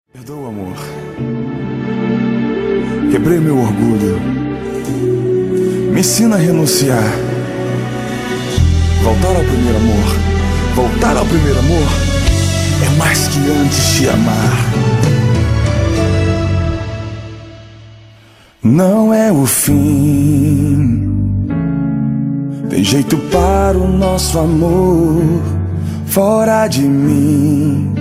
Perdoa, amor. Quebrei meu orgulho. Me ensina a renunciar. Voltar ao primeiro amor. Voltar ao primeiro amor é mais que antes te amar. Não é o fim. Tem jeito para o nosso amor fora de mim.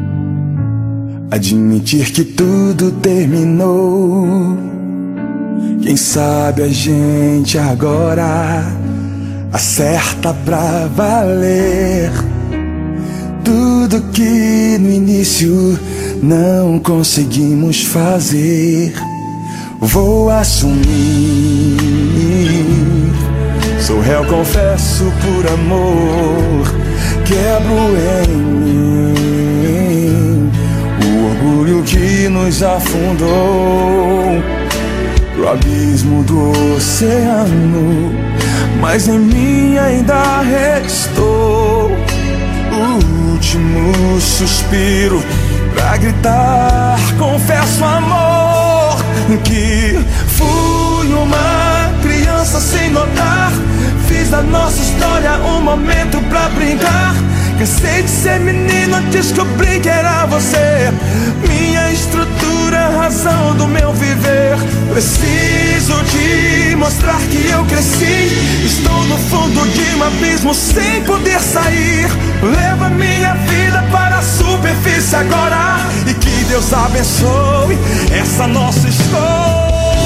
Admitir que tudo terminou. Quem sabe a gente agora acerta pra valer. Tudo que no início não conseguimos fazer, vou assumir. Sou réu, confesso por amor. Quebro em mim o orgulho que nos afundou pro abismo do oceano, mas em mim ainda restou o último suspiro pra gritar. Confesso, amor, que fui uma criança sem notar. Fiz da nossa história um momento pra brincar. Cansei de ser menino, descobri que era você. Minha estrutura, a razão do meu viver. Preciso te mostrar que eu cresci. Estou no fundo de um abismo sem poder sair. Leva minha vida para a superfície agora. E que Deus abençoe essa nossa história.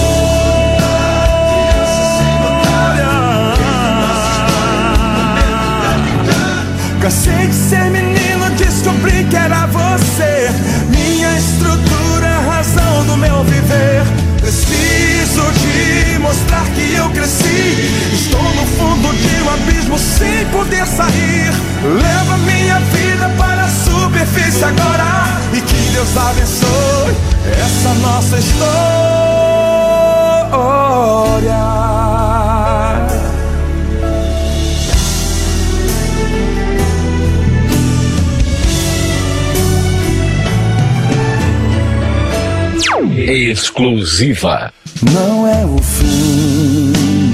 Cansei de ser menino, descobri que era você. Minha estrutura, a razão do meu viver. Preciso te mostrar que eu cresci. Estou no fundo de um abismo sem poder sair. Leva minha vida para a superfície agora. E que Deus abençoe essa nossa história. Exclusiva. Não é o fim.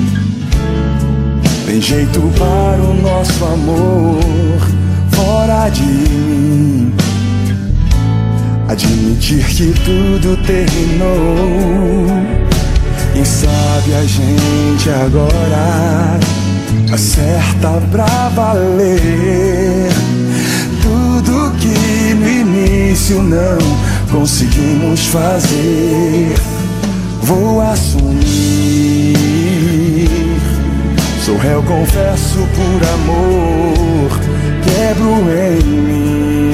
Tem jeito para o nosso amor fora de mim. Admitir que tudo terminou. Quem sabe a gente agora acerta pra valer. Tudo que no início não conseguimos fazer, vou assumir. Sou réu, confesso por amor. Quebro em mim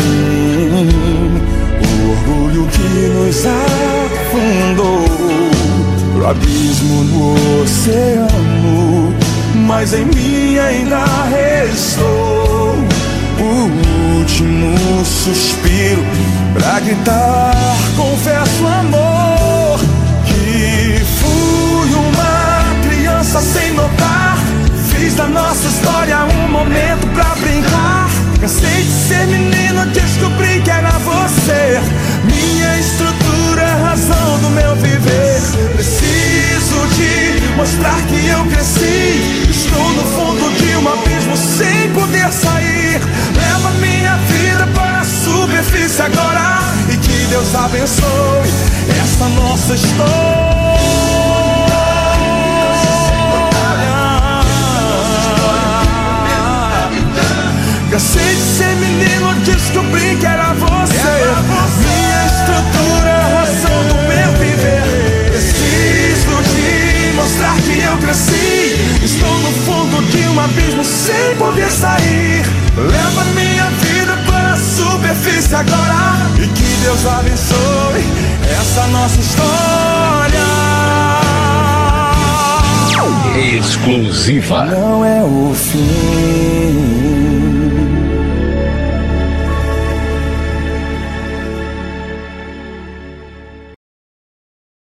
o orgulho que nos afundou pro abismo do oceano, mas em mim ainda restou o último suspiro pra gritar. Confesso, amor, que fui uma criança sem notar. Fiz da nossa história um momento pra brincar. Cansei de ser menino, descobri que era você. Minha estrutura, a razão do meu viver. Preciso te mostrar que eu cresci. Estou no fundo de um abismo sem poder sair. Leva minha vida para a superfície agora. E que Deus abençoe essa nossa história. Cansei de ser menino, descobri que era você. Minha estrutura, a razão do meu viver. Preciso te mostrar que eu cresci. Estou no fundo de um abismo sem poder sair. Leva minha vida para a superfície agora. E que Deus abençoe essa nossa história. Exclusiva. Não é o fim.